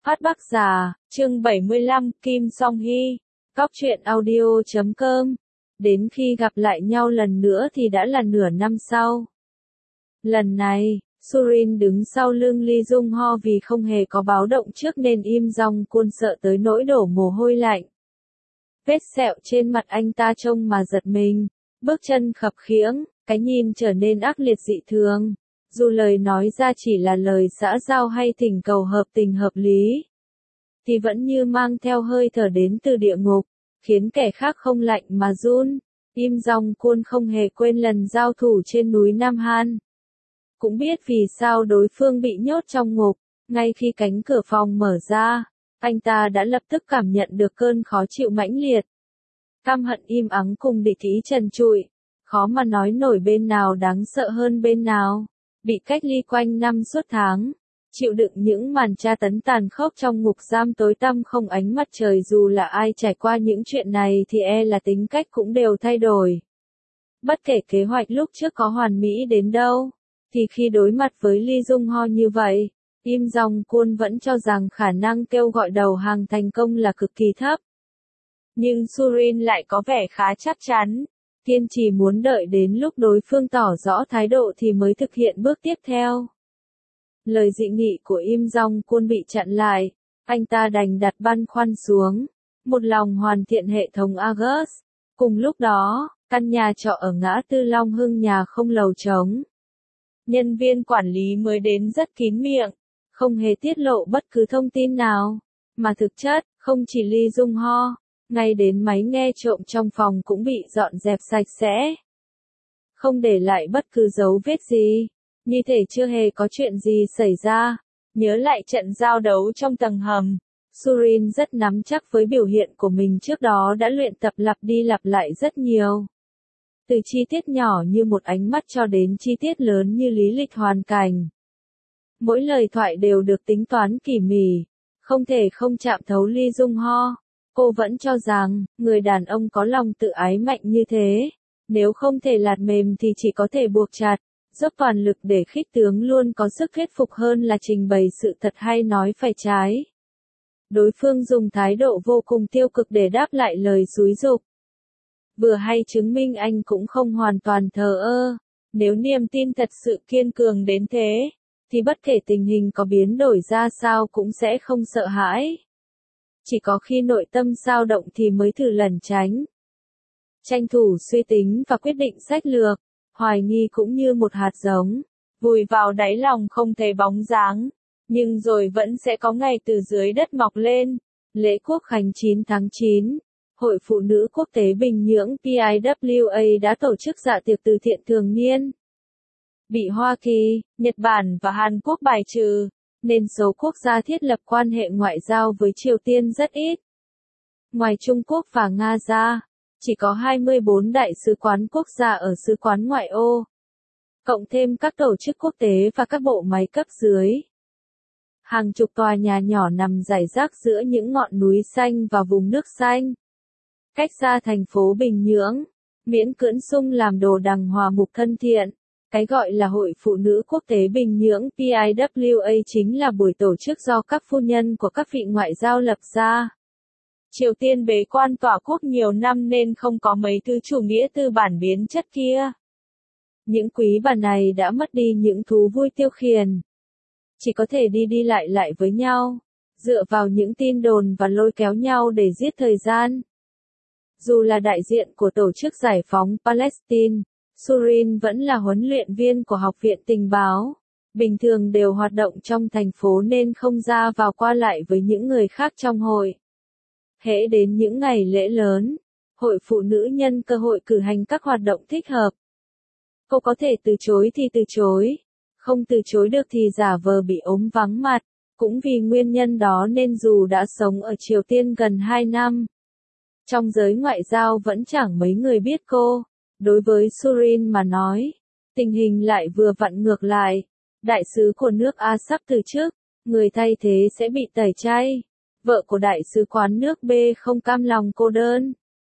Phát Bắc Già, chương 75, Kim Song Hee, Cóc truyện audio.com. Đến khi gặp lại nhau lần nữa thì đã là nửa năm sau. Lần này, Surin đứng sau lưng Lee Jung Ho vì không hề có báo động trước nên Im Jong Kwon sợ tới nỗi đổ mồ hôi lạnh. Vết sẹo trên mặt anh ta trông mà giật mình, bước chân khập khiễng, cái nhìn trở nên ác liệt dị thường. Dù lời nói ra chỉ là lời xã giao hay thỉnh cầu hợp tình hợp lý, thì vẫn như mang theo hơi thở đến từ địa ngục, khiến kẻ khác không lạnh mà run. Im Jong Kwon không hề quên lần giao thủ trên núi Nam Han. Cũng biết vì sao đối phương bị nhốt trong ngục, ngay khi cánh cửa phòng mở ra, anh ta đã lập tức cảm nhận được cơn khó chịu mãnh liệt. Căm hận im ắng cùng địch ý trần trụi, khó mà nói nổi bên nào đáng sợ hơn bên nào. Bị cách ly quanh năm suốt tháng, chịu đựng những màn tra tấn tàn khốc trong ngục giam tối tăm không ánh mặt trời, dù là ai trải qua những chuyện này thì là tính cách cũng đều thay đổi. Bất kể kế hoạch lúc trước có hoàn mỹ đến đâu, thì khi đối mặt với Lee Jung Ho như vậy, Im Jong Kwon vẫn cho rằng khả năng kêu gọi đầu hàng thành công là cực kỳ thấp. Nhưng Surin lại có vẻ khá chắc chắn, kiên trì muốn đợi đến lúc đối phương tỏ rõ thái độ thì mới thực hiện bước tiếp theo. Lời dị nghị của Im Jong Kwon bị chặn lại, anh ta đành đặt băn khoăn xuống, một lòng hoàn thiện hệ thống Argus. Cùng lúc đó, căn nhà trọ ở ngã tư Long Hưng nhà không lầu trống. Nhân viên quản lý mới đến rất kín miệng, không hề tiết lộ bất cứ thông tin nào, mà thực chất, không chỉ Lee Jung Ho, ngay đến máy nghe trộm trong phòng cũng bị dọn dẹp sạch sẽ. Không để lại bất cứ dấu vết gì, như thể chưa hề có chuyện gì xảy ra. Nhớ lại trận giao đấu trong tầng hầm, Surin rất nắm chắc với biểu hiện của mình trước đó đã luyện tập lặp đi lặp lại rất nhiều. Từ chi tiết nhỏ như một ánh mắt cho đến chi tiết lớn như lý lịch hoàn cảnh. Mỗi lời thoại đều được tính toán tỉ mỉ, không thể không chạm thấu Lee Jung Ho. Cô vẫn cho rằng, người đàn ông có lòng tự ái mạnh như thế, nếu không thể lạt mềm thì chỉ có thể buộc chặt, dốc toàn lực để khích tướng luôn có sức thuyết phục hơn là trình bày sự thật hay nói phải trái. Đối phương dùng thái độ vô cùng tiêu cực để đáp lại lời xúi giục. Vừa hay chứng minh anh cũng không hoàn toàn thờ ơ. Nếu niềm tin thật sự kiên cường đến thế, thì bất kể tình hình có biến đổi ra sao cũng sẽ không sợ hãi. Chỉ có khi nội tâm dao động thì mới thử lẩn tránh. Tranh thủ suy tính và quyết định sách lược, hoài nghi cũng như một hạt giống, vùi vào đáy lòng không thấy bóng dáng, nhưng rồi vẫn sẽ có ngày từ dưới đất mọc lên. Lễ Quốc khánh 9 tháng 9, Hội Phụ nữ Quốc tế Bình Nhưỡng PIWA đã tổ chức dạ tiệc từ thiện thường niên. Bị Hoa Kỳ, Nhật Bản và Hàn Quốc bài trừ, nên số quốc gia thiết lập quan hệ ngoại giao với Triều Tiên rất ít. Ngoài Trung Quốc và Nga ra, chỉ có 24 đại sứ quán quốc gia ở sứ quán ngoại ô, cộng thêm các tổ chức quốc tế và các bộ máy cấp dưới. Hàng chục tòa nhà nhỏ nằm rải rác giữa những ngọn núi xanh và vùng nước xanh. Cách xa thành phố Bình Nhưỡng, miễn cưỡng sung làm đồ đằng hòa mục thân thiện. Cái gọi là Hội Phụ nữ Quốc tế Bình Nhưỡng PIWA chính là buổi tổ chức do các phu nhân của các vị ngoại giao lập ra. Triều Tiên bế quan tỏa quốc nhiều năm nên không có mấy thứ chủ nghĩa tư bản biến chất kia. Những quý bà này đã mất đi những thú vui tiêu khiển. Chỉ có thể đi lại với nhau, dựa vào những tin đồn và lôi kéo nhau để giết thời gian. Dù là đại diện của Tổ chức Giải phóng Palestine, Surin vẫn là huấn luyện viên của Học viện Tình báo. Bình thường đều hoạt động trong thành phố nên không ra vào qua lại với những người khác trong hội. Hễ đến những ngày lễ lớn, Hội Phụ nữ nhân cơ hội cử hành các hoạt động thích hợp. Cô có thể từ chối thì từ chối, không từ chối được thì giả vờ bị ốm vắng mặt. Cũng vì nguyên nhân đó nên dù đã sống ở Triều Tiên gần 2 năm, trong giới ngoại giao vẫn chẳng mấy người biết cô. Đối với Surin mà nói, tình hình lại vừa vặn ngược lại. Đại sứ của nước A sắp từ chức, người thay thế sẽ bị tẩy chay. Vợ của đại sứ quán nước B không cam lòng cô đơn,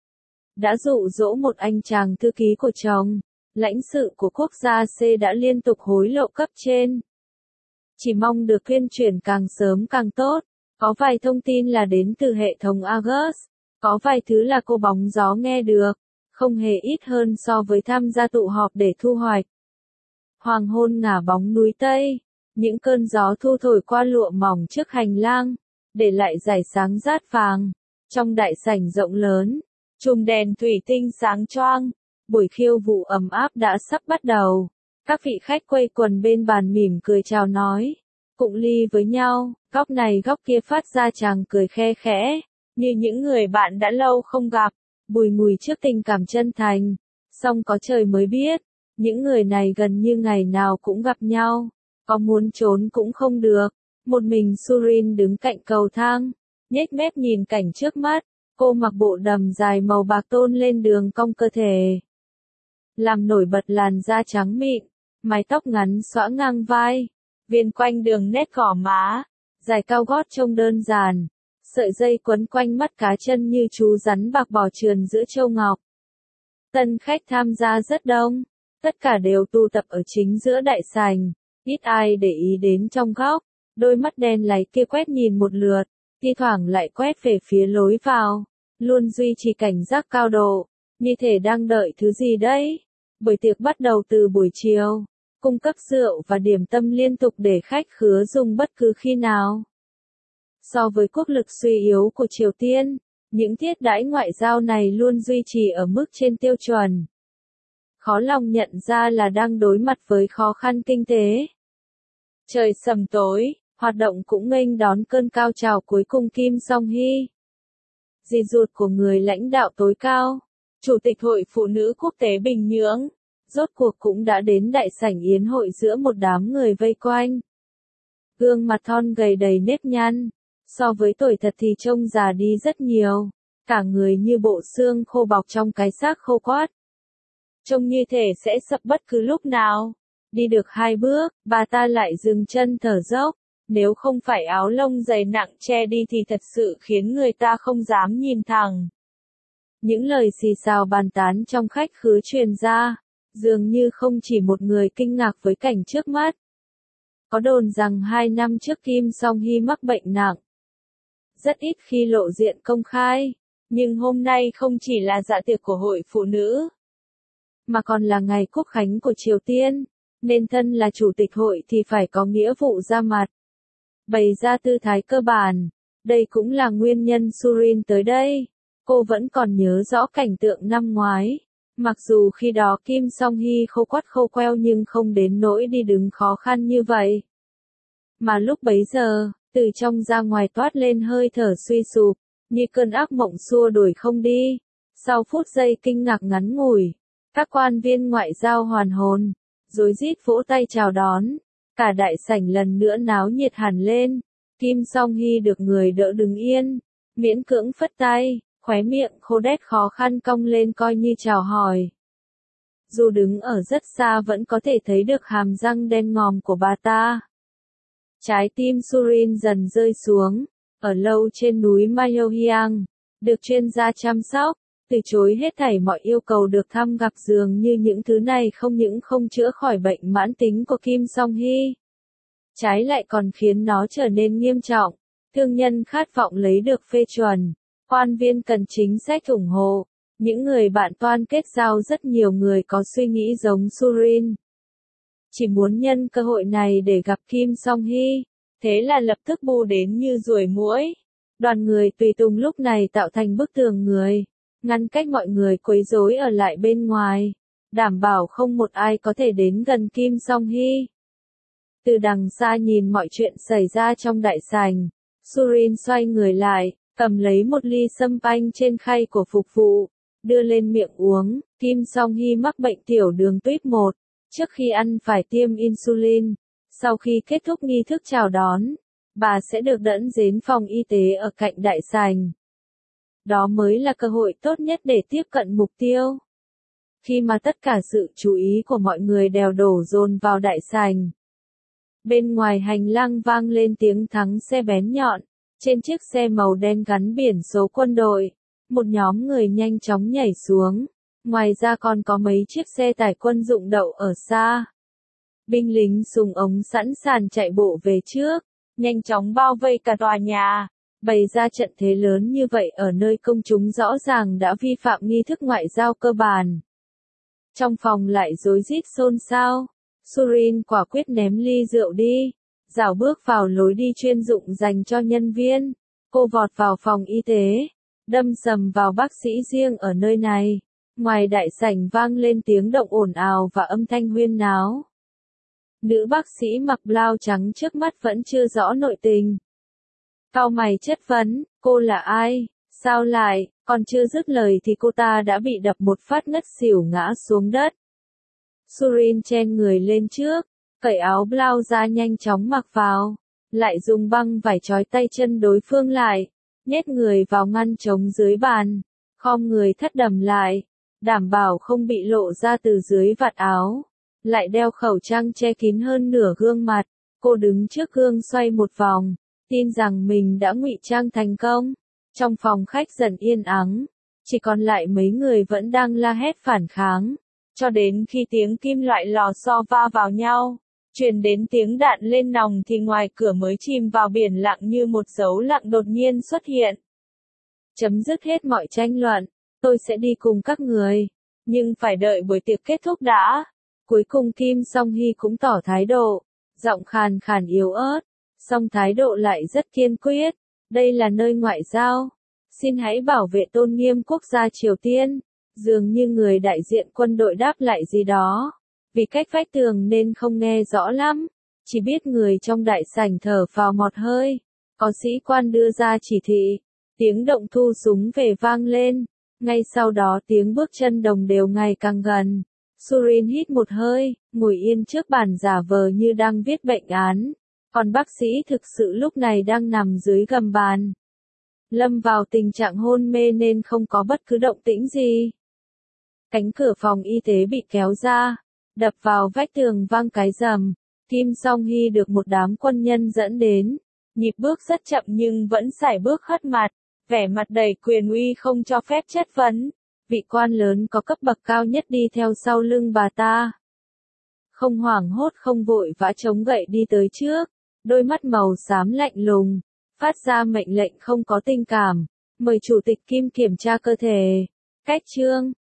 đã dụ dỗ một anh chàng thư ký của chồng. Lãnh sự của quốc gia C đã liên tục hối lộ cấp trên. Chỉ mong được tuyên truyền càng sớm càng tốt. Có vài thông tin là đến từ hệ thống Argus, có vài thứ là cô bóng gió nghe được, không hề ít hơn so với tham gia tụ họp để thu hoạch. Hoàng hôn ngả bóng núi Tây, những cơn gió thu thổi qua lụa mỏng trước hành lang, để lại dải sáng rát vàng. Trong đại sảnh rộng lớn, chùm đèn thủy tinh sáng choang, buổi khiêu vũ ấm áp đã sắp bắt đầu. Các vị khách quây quần bên bàn mỉm cười chào nói, cụng ly với nhau, góc này góc kia phát ra chàng cười khe khẽ, như những người bạn đã lâu không gặp, bùi ngùi trước tình cảm chân thành. Song có trời mới biết, những người này gần như ngày nào cũng gặp nhau, có muốn trốn cũng không được. Một mình Surin đứng cạnh cầu thang, nhếch mép nhìn cảnh trước mắt, cô mặc bộ đầm dài màu bạc tôn lên đường cong cơ thể, làm nổi bật làn da trắng mịn, mái tóc ngắn xõa ngang vai, viền quanh đường nét gò má, giày cao gót trông đơn giản, sợi dây quấn quanh mắt cá chân như chú rắn bạc bò trườn giữa châu ngọc. Tân khách tham gia rất đông, tất cả đều tụ tập ở chính giữa đại sảnh, ít ai để ý đến trong góc, đôi mắt đen láy kia quét nhìn một lượt, thi thoảng lại quét về phía lối vào, luôn duy trì cảnh giác cao độ, như thể đang đợi thứ gì đấy. Buổi tiệc bắt đầu từ buổi chiều, cung cấp rượu và điểm tâm liên tục để khách khứa dùng bất cứ khi nào. So với quốc lực suy yếu của Triều Tiên, những thiết đãi ngoại giao này luôn duy trì ở mức trên tiêu chuẩn. Khó lòng nhận ra là đang đối mặt với khó khăn kinh tế. Trời sầm tối, hoạt động cũng nghênh đón cơn cao trào cuối cùng Kim Song Hee. Dì ruột của người lãnh đạo tối cao, Chủ tịch Hội Phụ nữ Quốc tế Bình Nhưỡng, rốt cuộc cũng đã đến đại sảnh yến hội giữa một đám người vây quanh. Gương mặt thon gầy đầy nếp nhăn, so với tuổi thật thì trông già đi rất nhiều, cả người như bộ xương khô bọc trong cái xác khô quát. Trông như thể sẽ sập bất cứ lúc nào. Đi được 2 bước, bà ta lại dừng chân thở dốc, nếu không phải áo lông dày nặng che đi thì thật sự khiến người ta không dám nhìn thẳng. Những lời xì xào bàn tán trong khách khứa truyền ra, dường như không chỉ một người kinh ngạc với cảnh trước mắt. Có đồn rằng 2 năm trước Kim Song Hee mắc bệnh nặng, rất ít khi lộ diện công khai, nhưng hôm nay không chỉ là dạ tiệc của Hội Phụ nữ, mà còn là ngày quốc khánh của Triều Tiên, nên thân là chủ tịch hội thì phải có nghĩa vụ ra mặt, bày ra tư thái cơ bản. Đây cũng là nguyên nhân Surin tới đây. Cô vẫn còn nhớ rõ cảnh tượng năm ngoái, mặc dù khi đó Kim Song Hee khô quắt khô queo nhưng không đến nỗi đi đứng khó khăn như vậy. Mà lúc bấy giờ, từ trong ra ngoài toát lên hơi thở suy sụp, như cơn ác mộng xua đuổi không đi. Sau phút giây kinh ngạc ngắn ngủi, các quan viên ngoại giao hoàn hồn, rối rít vỗ tay chào đón, cả đại sảnh lần nữa náo nhiệt hẳn lên. Kim Song Hee được người đỡ đứng yên, miễn cưỡng phất tay, khóe miệng khô đét khó khăn cong lên coi như chào hỏi. Dù đứng ở rất xa vẫn có thể thấy được hàm răng đen ngòm của bà ta. Trái tim Surin dần rơi xuống, ở lâu trên núi Mayohyang, được chuyên gia chăm sóc, từ chối hết thảy mọi yêu cầu được thăm gặp, dường như những thứ này không những không chữa khỏi bệnh mãn tính của Kim Song Hee, trái lại còn khiến nó trở nên nghiêm trọng. Thương nhân khát vọng lấy được phê chuẩn, quan viên cần chính sách ủng hộ, những người bạn toan kết giao rất nhiều người có suy nghĩ giống Surin. Chỉ muốn nhân cơ hội này để gặp Kim Song Hee, thế là lập tức bu đến như ruồi muỗi. Đoàn người tùy tùng lúc này tạo thành bức tường người, ngăn cách mọi người quấy rối ở lại bên ngoài, đảm bảo không một ai có thể đến gần Kim Song Hee. Từ đằng xa nhìn mọi chuyện xảy ra trong đại sảnh, Surin xoay người lại, cầm lấy một ly sâm panh trên khay của phục vụ, đưa lên miệng uống. Kim Song Hee mắc bệnh tiểu đường tuyếp 1, trước khi ăn phải tiêm insulin. Sau khi kết thúc nghi thức chào đón, bà sẽ được dẫn đến phòng y tế ở cạnh đại sảnh. Đó mới là cơ hội tốt nhất để tiếp cận mục tiêu. Khi mà tất cả sự chú ý của mọi người đều đổ dồn vào đại sảnh, bên ngoài hành lang vang lên tiếng thắng xe bén nhọn. Trên chiếc xe màu đen gắn biển số quân đội, một nhóm người nhanh chóng nhảy xuống. Ngoài ra còn có mấy chiếc xe tải quân dụng đậu ở xa. Binh lính súng ống sẵn sàng chạy bộ về trước, nhanh chóng bao vây cả tòa nhà. Bày ra trận thế lớn như vậy ở nơi công chúng rõ ràng đã vi phạm nghi thức ngoại giao cơ bản. Trong phòng lại rối rít xôn xao. Surin quả quyết ném ly rượu đi, rảo bước vào lối đi chuyên dụng dành cho nhân viên. Cô vọt vào phòng y tế, đâm sầm vào bác sĩ riêng ở nơi này. Ngoài đại sảnh vang lên tiếng động ồn ào và âm thanh huyên náo. Nữ bác sĩ mặc blau trắng trước mắt vẫn chưa rõ nội tình. Cau mày chất vấn, cô là ai? Sao lại? Còn chưa dứt lời thì cô ta đã bị đập một phát ngất xỉu ngã xuống đất. Surin chen người lên trước, cởi áo blau ra nhanh chóng mặc vào, lại dùng băng vải trói tay chân đối phương lại, nhét người vào ngăn trống dưới bàn, khom người thắt đầm lại, đảm bảo không bị lộ ra từ dưới vạt áo, lại đeo khẩu trang che kín hơn nửa gương mặt. Cô đứng trước gương xoay một vòng, tin rằng mình đã ngụy trang thành công. Trong phòng khách dần yên ắng, chỉ còn lại mấy người vẫn đang la hét phản kháng, cho đến khi tiếng kim loại lò xo va vào nhau, truyền đến tiếng đạn lên nòng thì ngoài cửa mới chìm vào biển lặng như một dấu lặng đột nhiên xuất hiện. Chấm dứt hết mọi tranh luận, tôi sẽ đi cùng các người, nhưng phải đợi buổi tiệc kết thúc đã. Cuối cùng Kim Song Hee cũng tỏ thái độ, giọng khàn khàn yếu ớt, song thái độ lại rất kiên quyết. Đây là nơi ngoại giao, xin hãy bảo vệ tôn nghiêm quốc gia Triều Tiên. Dường như người đại diện quân đội đáp lại gì đó, vì cách vách tường nên không nghe rõ lắm, chỉ biết người trong đại sảnh thở phào một hơi. Có sĩ quan đưa ra chỉ thị, tiếng động thu súng về vang lên, ngay sau đó tiếng bước chân đồng đều ngày càng gần. Surin hít một hơi, ngồi yên trước bàn giả vờ như đang viết bệnh án, còn bác sĩ thực sự lúc này đang nằm dưới gầm bàn, lâm vào tình trạng hôn mê nên không có bất cứ động tĩnh gì. Cánh cửa phòng y tế bị kéo ra, đập vào vách tường vang cái rầm. Kim Song Hee được một đám quân nhân dẫn đến, nhịp bước rất chậm nhưng vẫn sải bước hất mặt, vẻ mặt đầy quyền uy không cho phép chất vấn. Vị quan lớn có cấp bậc cao nhất đi theo sau lưng bà ta. Không hoảng hốt không vội vã chống gậy đi tới trước, đôi mắt màu xám lạnh lùng, phát ra mệnh lệnh không có tình cảm. Mời chủ tịch Kim kiểm tra cơ thể. Cách chương